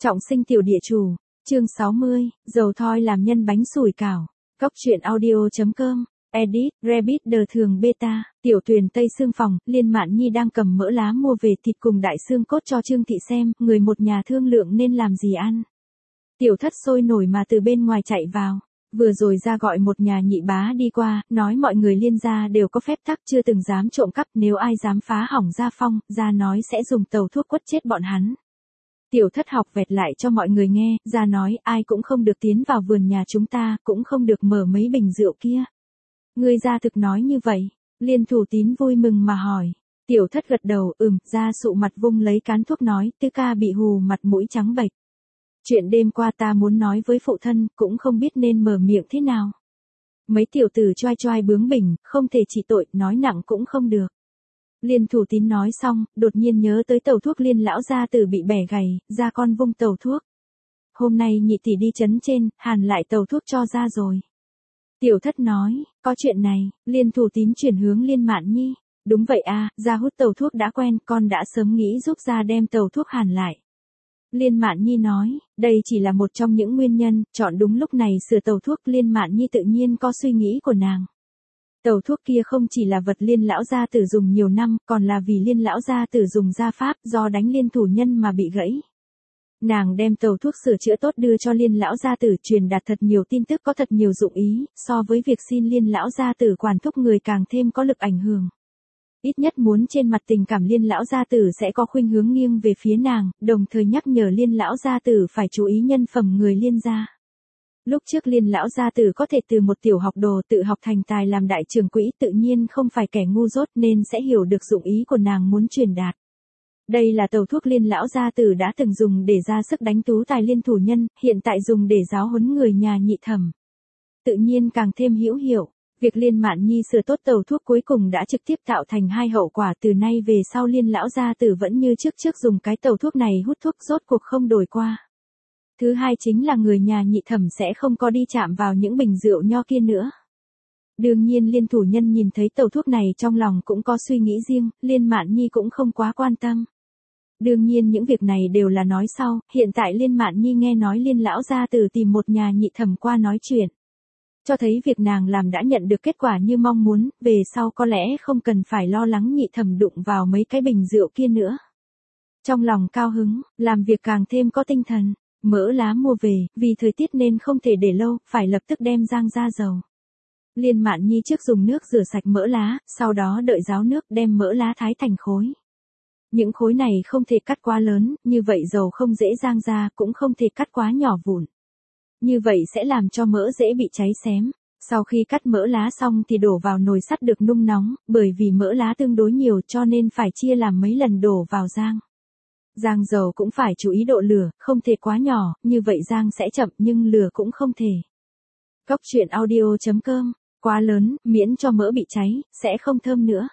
Trọng sinh tiểu địa chủ, chương 60, dầu thoi làm nhân bánh sủi cảo. Cóc truyện audio.com, edit, Rabbit đờ thường beta, tiểu tuyền Tây Sương phòng, Liên Mạn Nhi đang cầm mỡ lá mua về thịt cùng đại xương cốt cho Trương Thị xem, người một nhà thương lượng nên làm gì ăn. Tiểu Thất sôi nổi mà từ bên ngoài chạy vào. Vừa rồi ra gọi một nhà nhị bá đi qua, nói mọi người Liên gia đều có phép tắc chưa từng dám trộm cắp, nếu ai dám phá hỏng gia phong, gia nói sẽ dùng tàu thuốc quất chết bọn hắn. Tiểu Thất học vẹt lại cho mọi người nghe, gia nói ai cũng không được tiến vào vườn nhà chúng ta, cũng không được mở mấy bình rượu kia. Ngươi gia thực nói như vậy, Liên Thủ Tín vui mừng mà hỏi. Tiểu Thất gật đầu, gia sụ mặt vung lấy cán thuốc nói, Tư ca bị hù mặt mũi trắng bệch. Chuyện đêm qua ta muốn nói với phụ thân, cũng không biết nên mở miệng thế nào. Mấy tiểu tử choai choai bướng bỉnh, không thể trị tội, nói nặng cũng không được. Liên Thủ Tín nói xong, đột nhiên nhớ tới tàu thuốc Liên lão gia tử bị bẻ gầy, ra con vung tàu thuốc. Hôm nay nhị tỷ đi trấn trên, hàn lại tàu thuốc cho ra rồi. Tiểu Thất nói, có chuyện này, Liên Thủ Tín chuyển hướng Liên Mạn Nhi. Đúng vậy à, gia hút tàu thuốc đã quen, con đã sớm nghĩ giúp gia đem tàu thuốc hàn lại. Liên Mạn Nhi nói, đây chỉ là một trong những nguyên nhân, chọn đúng lúc này sửa tàu thuốc. Liên Mạn Nhi tự nhiên có suy nghĩ của nàng. Tàu thuốc kia không chỉ là vật Liên lão gia tử dùng nhiều năm, còn là vì Liên lão gia tử dùng gia pháp, do đánh Liên thủ nhân mà bị gãy. Nàng đem tàu thuốc sửa chữa tốt đưa cho Liên lão gia tử, truyền đạt thật nhiều tin tức có thật nhiều dụng ý, so với việc xin Liên lão gia tử quản thúc người càng thêm có lực ảnh hưởng. Ít nhất muốn trên mặt tình cảm Liên lão gia tử sẽ có khuynh hướng nghiêng về phía nàng, đồng thời nhắc nhở Liên lão gia tử phải chú ý nhân phẩm người Liên gia. Lúc trước Liên lão gia tử có thể từ một tiểu học đồ tự học thành tài làm đại trưởng quỹ, tự nhiên không phải kẻ ngu dốt nên sẽ hiểu được dụng ý của nàng muốn truyền đạt. Đây là tàu thuốc Liên lão gia tử đã từng dùng để ra sức đánh tú tài Liên thủ nhân, hiện tại dùng để giáo huấn người nhà nhị thẩm. Tự nhiên càng thêm hữu hiệu. Việc Liên Mạn Nhi sửa tốt tàu thuốc cuối cùng đã trực tiếp tạo thành hai hậu quả, từ nay về sau Liên lão gia tử vẫn như trước dùng cái tàu thuốc này hút thuốc, rốt cuộc không đổi qua. Thứ hai chính là người nhà nhị thẩm sẽ không có đi chạm vào những bình rượu nho kia nữa. Đương nhiên Liên thủ nhân nhìn thấy tàu thuốc này trong lòng cũng có suy nghĩ riêng, Liên Mạn Nhi cũng không quá quan tâm. Đương nhiên những việc này đều là nói sau, hiện tại Liên Mạn Nhi nghe nói Liên lão gia tử tìm một nhà nhị thẩm qua nói chuyện. Cho thấy việc nàng làm đã nhận được kết quả như mong muốn, về sau có lẽ không cần phải lo lắng nhị thẩm đụng vào mấy cái bình rượu kia nữa. Trong lòng cao hứng, làm việc càng thêm có tinh thần, mỡ lá mua về, vì thời tiết nên không thể để lâu, phải lập tức đem rang ra dầu. Liên Mạn Nhi trước dùng nước rửa sạch mỡ lá, sau đó đợi ráo nước đem mỡ lá thái thành khối. Những khối này không thể cắt quá lớn, như vậy dầu không dễ rang ra, cũng không thể cắt quá nhỏ vụn. Như vậy sẽ làm cho mỡ dễ bị cháy xém. Sau khi cắt mỡ lá xong thì đổ vào nồi sắt được nung nóng, bởi vì mỡ lá tương đối nhiều cho nên phải chia làm mấy lần đổ vào rang. Rang dầu cũng phải chú ý độ lửa, không thể quá nhỏ, như vậy rang sẽ chậm nhưng lửa cũng không thể. Cóc truyện audio.com, quá lớn, miễn cho mỡ bị cháy, sẽ không thơm nữa.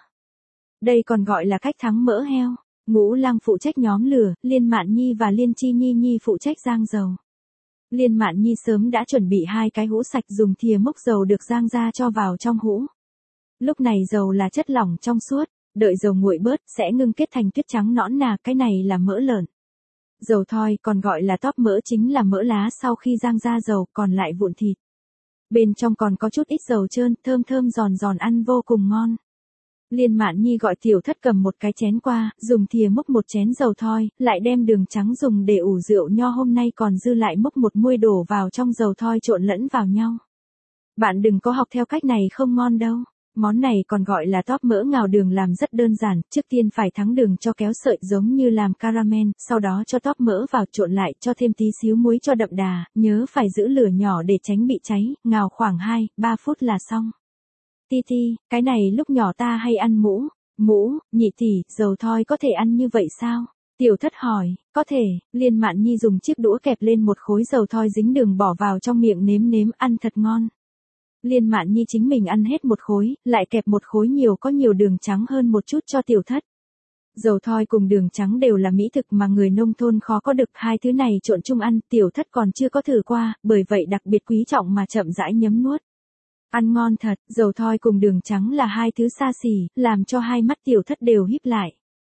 Đây còn gọi là cách thắng mỡ heo. Ngũ Lăng phụ trách nhóm lửa, Liên Mạn Nhi và Liên Chi Nhi phụ trách rang dầu. Liên Mạn Nhi sớm đã chuẩn bị hai cái hũ sạch, dùng thìa múc dầu được rang ra cho vào trong hũ. Lúc này dầu là chất lỏng trong suốt, đợi dầu nguội bớt sẽ ngưng kết thành tuyết trắng nõn nà, cái này là mỡ lợn. Dầu thoi còn gọi là tóp mỡ chính là mỡ lá sau khi rang ra dầu, còn lại vụn thịt. Bên trong còn có chút ít dầu trơn, thơm thơm giòn giòn, ăn vô cùng ngon. Liên Mạn Nhi gọi Tiểu Thất cầm một cái chén qua, dùng thìa múc một chén dầu thoi, lại đem đường trắng dùng để ủ rượu nho hôm nay còn dư lại múc một muôi đổ vào trong dầu thoi trộn lẫn vào nhau. Bạn đừng có học theo cách này không ngon đâu. Món này còn gọi là tóp mỡ ngào đường làm rất đơn giản, trước tiên phải thắng đường cho kéo sợi giống như làm caramel, sau đó cho tóp mỡ vào trộn lại, cho thêm tí xíu muối cho đậm đà, nhớ phải giữ lửa nhỏ để tránh bị cháy, ngào khoảng 2-3 phút là xong. Ti, cái này lúc nhỏ ta hay ăn mũ, nhị tỷ, dầu thoi có thể ăn như vậy sao? Tiểu Thất hỏi, có thể. Liên Mạn Nhi dùng chiếc đũa kẹp lên một khối dầu thoi dính đường bỏ vào trong miệng nếm ăn thật ngon. Liên Mạn Nhi chính mình ăn hết một khối, lại kẹp một khối có nhiều đường trắng hơn một chút cho Tiểu Thất. Dầu thoi cùng đường trắng đều là mỹ thực mà người nông thôn khó có được, hai thứ này trộn chung ăn, Tiểu Thất còn chưa có thử qua, bởi vậy đặc biệt quý trọng mà chậm rãi nhấm nuốt. Ăn ngon thật, dầu thoi cùng đường trắng là hai thứ xa xỉ, làm cho hai mắt Tiểu Thất đều híp lại.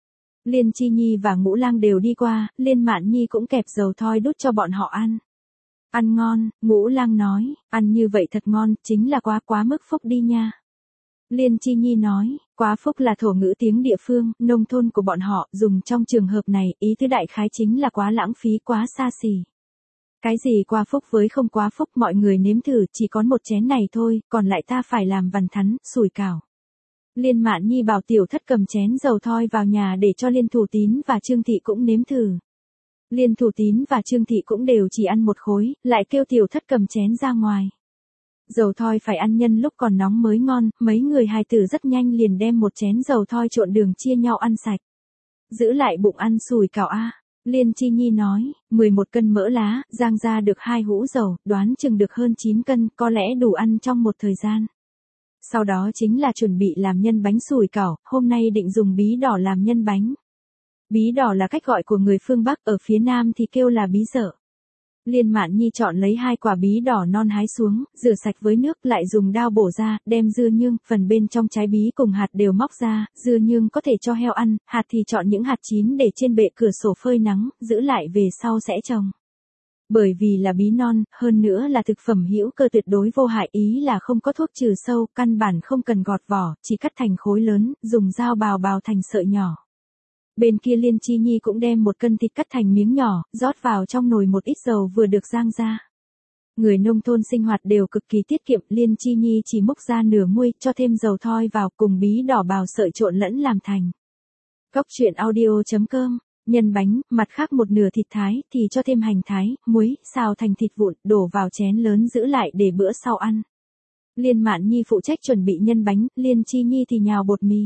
Liên Chi Nhi và Ngũ Lang đều đi qua, Liên Mạn Nhi cũng kẹp dầu thoi đút cho bọn họ ăn. Ăn ngon, Ngũ Lang nói, ăn như vậy thật ngon, chính là quá mức phúc đi nha. Liên Chi Nhi nói, quá phúc là thổ ngữ tiếng địa phương, nông thôn của bọn họ, dùng trong trường hợp này, ý tứ đại khái chính là quá lãng phí, quá xa xỉ. Cái gì quá phúc với không quá phúc, mọi người nếm thử, chỉ có một chén này thôi, còn lại ta phải làm vằn thắn, sủi cảo. Liên Mạn Nhi bảo Tiểu Thất cầm chén dầu thoi vào nhà để cho Liên Thủ Tín và Trương Thị cũng nếm thử. Liên Thủ Tín và Trương Thị cũng đều chỉ ăn một khối, lại kêu Tiểu Thất cầm chén ra ngoài. Dầu thoi phải ăn nhân lúc còn nóng mới ngon, mấy người hài tử rất nhanh liền đem một chén dầu thoi trộn đường chia nhau ăn sạch. Giữ lại bụng ăn sủi cảo a. Liên Chi Nhi nói, 11 cân mỡ lá, rang ra được 2 hũ dầu, đoán chừng được hơn 9 cân, có lẽ đủ ăn trong một thời gian. Sau đó chính là chuẩn bị làm nhân bánh sủi cảo, hôm nay định dùng bí đỏ làm nhân bánh. Bí đỏ là cách gọi của người phương Bắc, ở phía Nam thì kêu là bí dợ. Liên Mạn Nhi chọn lấy 2 quả bí đỏ non hái xuống, rửa sạch với nước, lại dùng dao bổ ra, đem dưa nhương, phần bên trong trái bí cùng hạt đều móc ra, dưa nhương có thể cho heo ăn, hạt thì chọn những hạt chín để trên bệ cửa sổ phơi nắng, giữ lại về sau sẽ trồng. Bởi vì là bí non, hơn nữa là thực phẩm hữu cơ tuyệt đối vô hại, ý là không có thuốc trừ sâu, căn bản không cần gọt vỏ, chỉ cắt thành khối lớn, dùng dao bào thành sợi nhỏ. Bên kia Liên Chi Nhi cũng đem 1 cân thịt cắt thành miếng nhỏ, rót vào trong nồi một ít dầu vừa được rang ra. Người nông thôn sinh hoạt đều cực kỳ tiết kiệm, Liên Chi Nhi chỉ múc ra nửa muôi, cho thêm dầu thoi vào cùng bí đỏ bào sợi trộn lẫn làm thành. Cóc truyện audio.com, nhân bánh, mặt khác một nửa thịt thái thì cho thêm hành thái, muối, xào thành thịt vụn, đổ vào chén lớn giữ lại để bữa sau ăn. Liên Mạn Nhi phụ trách chuẩn bị nhân bánh, Liên Chi Nhi thì nhào bột mì.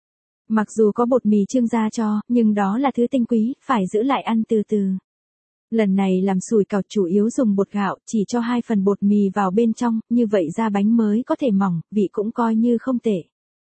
Mặc dù có bột mì Trương gia cho, nhưng đó là thứ tinh quý, phải giữ lại ăn từ từ. Lần này làm sủi cảo chủ yếu dùng bột gạo, chỉ cho 2 phần bột mì vào bên trong, như vậy ra bánh mới có thể mỏng, vị cũng coi như không tệ.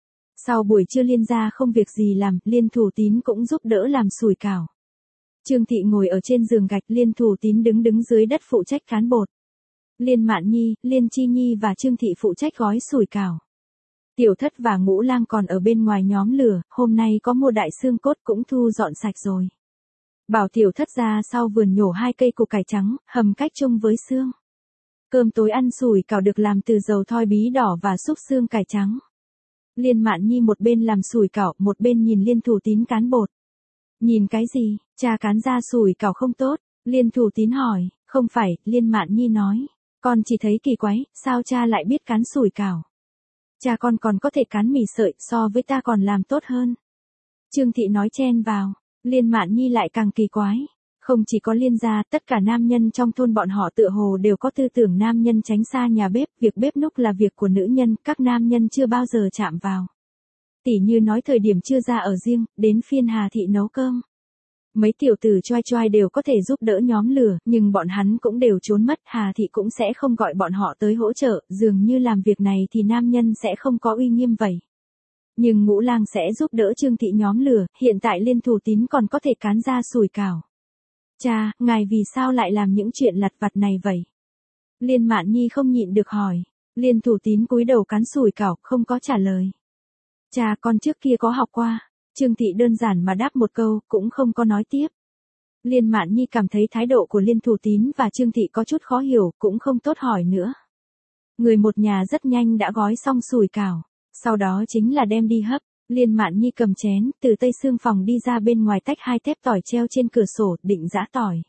Sau buổi trưa Liên gia không việc gì làm, Liên Thủ Tín cũng giúp đỡ làm sủi cảo. Trương Thị ngồi ở trên giường gạch, Liên Thủ Tín đứng dưới đất phụ trách cán bột. Liên Mạn Nhi, Liên Chi Nhi và Trương Thị phụ trách gói sủi cảo. Tiểu Thất và Ngũ Lang còn ở bên ngoài nhóm lửa, hôm nay có mua đại xương cốt cũng thu dọn sạch rồi. Bảo Tiểu Thất ra sau vườn nhổ 2 cây củ cải trắng, hầm cách chung với xương. Cơm tối ăn sủi cảo được làm từ dầu thoi bí đỏ và xúc xương cải trắng. Liên Mạn Nhi một bên làm sủi cảo, một bên nhìn Liên Thủ Tín cán bột. Nhìn cái gì, cha cán ra sủi cảo không tốt, Liên Thủ Tín hỏi, không phải, Liên Mạn Nhi nói, con chỉ thấy kỳ quái, sao cha lại biết cán sủi cảo. Cha con còn có thể cán mì sợi, so với ta còn làm tốt hơn. Trương Thị nói chen vào, Liên Mạn Nhi lại càng kỳ quái. Không chỉ có Liên gia, tất cả nam nhân trong thôn bọn họ tựa hồ đều có tư tưởng nam nhân tránh xa nhà bếp, việc bếp núc là việc của nữ nhân, các nam nhân chưa bao giờ chạm vào. Tỉ như nói thời điểm chưa ra ở riêng, đến phiên Hà Thị nấu cơm. Mấy tiểu tử choai choai đều có thể giúp đỡ nhóm lửa, nhưng bọn hắn cũng đều trốn mất, Hà Thị cũng sẽ không gọi bọn họ tới hỗ trợ, dường như làm việc này thì nam nhân sẽ không có uy nghiêm vậy. Nhưng Ngũ Lang sẽ giúp đỡ Trương Thị nhóm lửa, hiện tại Liên Thủ Tín còn có thể cán ra sủi cảo. Cha, ngài vì sao lại làm những chuyện lặt vặt này vậy? Liên Mạn Nhi không nhịn được hỏi. Liên Thủ Tín cúi đầu cán sủi cảo, không có trả lời. Cha, con trước kia có học qua. Trương Thị đơn giản mà đáp một câu, cũng không có nói tiếp. Liên Mạn Nhi cảm thấy thái độ của Liên Thủ Tín và Trương Thị có chút khó hiểu, cũng không tốt hỏi nữa. Người một nhà rất nhanh đã gói xong sủi cảo, sau đó chính là đem đi hấp. Liên Mạn Nhi cầm chén, từ tây xương phòng đi ra bên ngoài tách 2 tép tỏi treo trên cửa sổ, định giã tỏi.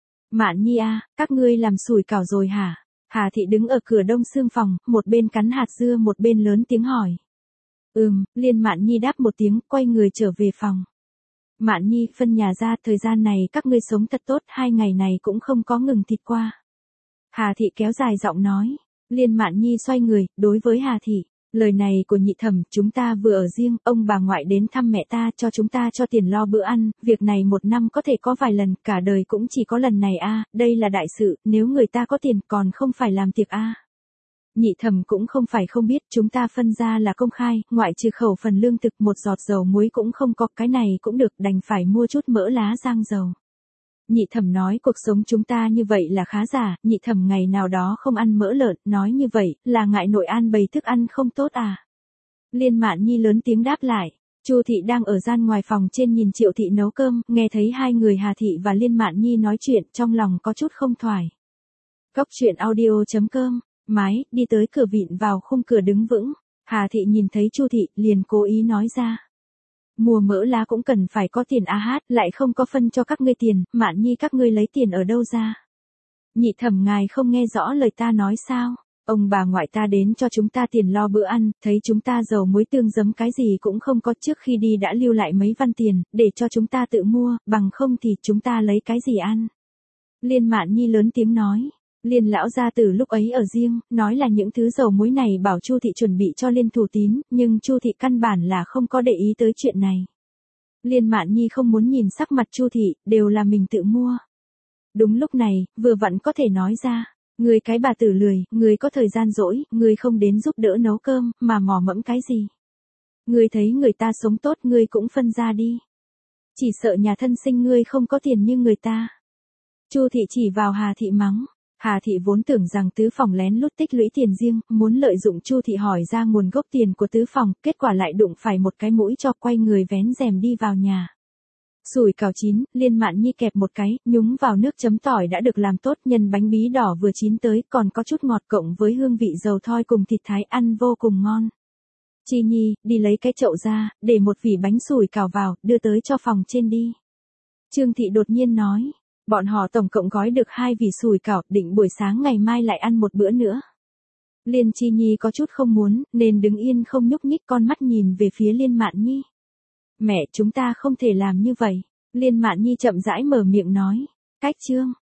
Mạn Nhi à, các ngươi làm sủi cảo rồi hả? Hà Thị đứng ở cửa đông xương phòng, một bên cắn hạt dưa một bên lớn tiếng hỏi. Liên Mạn Nhi đáp một tiếng, quay người trở về phòng. Mạn Nhi, phân nhà ra, thời gian này các ngươi sống thật tốt, 2 ngày này cũng không có ngừng thịt qua. Hà Thị kéo dài giọng nói. Liên Mạn Nhi xoay người, đối với Hà Thị. Lời này của nhị thẩm, chúng ta vừa ở riêng, ông bà ngoại đến thăm mẹ ta cho chúng ta cho tiền lo bữa ăn, việc này 1 năm có thể có vài lần, cả đời cũng chỉ có lần này a, đây là đại sự, nếu người ta có tiền còn không phải làm tiệc a. Nhị thẩm cũng không phải không biết, chúng ta phân ra là công khai, ngoại trừ khẩu phần lương thực, 1 giọt dầu muối cũng không có, cái này cũng được, đành phải mua chút mỡ lá rang dầu. Nhị thẩm nói cuộc sống chúng ta như vậy là khá giả, nhị thẩm ngày nào đó không ăn mỡ lợn, nói như vậy, là ngại nội an bày thức ăn không tốt à. Liên Mạn Nhi lớn tiếng đáp lại, Chu Thị đang ở gian ngoài phòng trên nhìn Triệu Thị nấu cơm, nghe thấy hai người Hà Thị và Liên Mạn Nhi nói chuyện, trong lòng có chút không thoải. Cốc truyện audio.com, mái, đi tới cửa vịn vào khung cửa đứng vững. Hà Thị nhìn thấy Chu Thị, liền cố ý nói ra. Mua mỡ lá cũng cần phải có tiền a hát, lại không có phân cho các ngươi tiền, Mạn Nhi các ngươi lấy tiền ở đâu ra? Nhị thẩm ngài không nghe rõ lời ta nói sao? Ông bà ngoại ta đến cho chúng ta tiền lo bữa ăn, thấy chúng ta dầu muối tương giấm cái gì cũng không có, trước khi đi đã lưu lại mấy văn tiền, để cho chúng ta tự mua, bằng không thì chúng ta lấy cái gì ăn? Liên Mạn Nhi lớn tiếng nói. Liên lão gia tử lúc ấy ở riêng, nói là những thứ dầu muối này bảo Chu Thị chuẩn bị cho Liên Thủ Tín, nhưng Chu Thị căn bản là không có để ý tới chuyện này. Liên Mạn Nhi không muốn nhìn sắc mặt Chu Thị, đều là mình tự mua. Đúng lúc này, vừa vặn có thể nói ra, người cái bà tử lười, người có thời gian rỗi, người không đến giúp đỡ nấu cơm, mà mò mẫm cái gì. Người thấy người ta sống tốt, người cũng phân ra đi. Chỉ sợ nhà thân sinh ngươi không có tiền như người ta. Chu Thị chỉ vào Hà Thị mắng. Hà Thị vốn tưởng rằng tứ phòng lén lút tích lũy tiền riêng, muốn lợi dụng Chu Thị hỏi ra nguồn gốc tiền của tứ phòng, kết quả lại đụng phải một cái mũi cho, quay người vén rèm đi vào nhà. Sủi cảo chín, Liên Mạn Nhi kẹp một cái, nhúng vào nước chấm tỏi đã được làm tốt, nhân bánh bí đỏ vừa chín tới, còn có chút ngọt cộng với hương vị dầu thoi cùng thịt thái, ăn vô cùng ngon. Chi Nhi, đi lấy cái chậu ra, để một vỉ bánh sủi cảo vào, đưa tới cho phòng trên đi. Trương Thị đột nhiên nói. Bọn họ tổng cộng gói được 2 vỉ sủi cảo, định buổi sáng ngày mai lại ăn một bữa nữa. Liên Chi Nhi có chút không muốn, nên đứng yên không nhúc nhích, con mắt nhìn về phía Liên Mạn Nhi. Mẹ, chúng ta không thể làm như vậy. Liên Mạn Nhi chậm rãi mở miệng nói. Cách chương.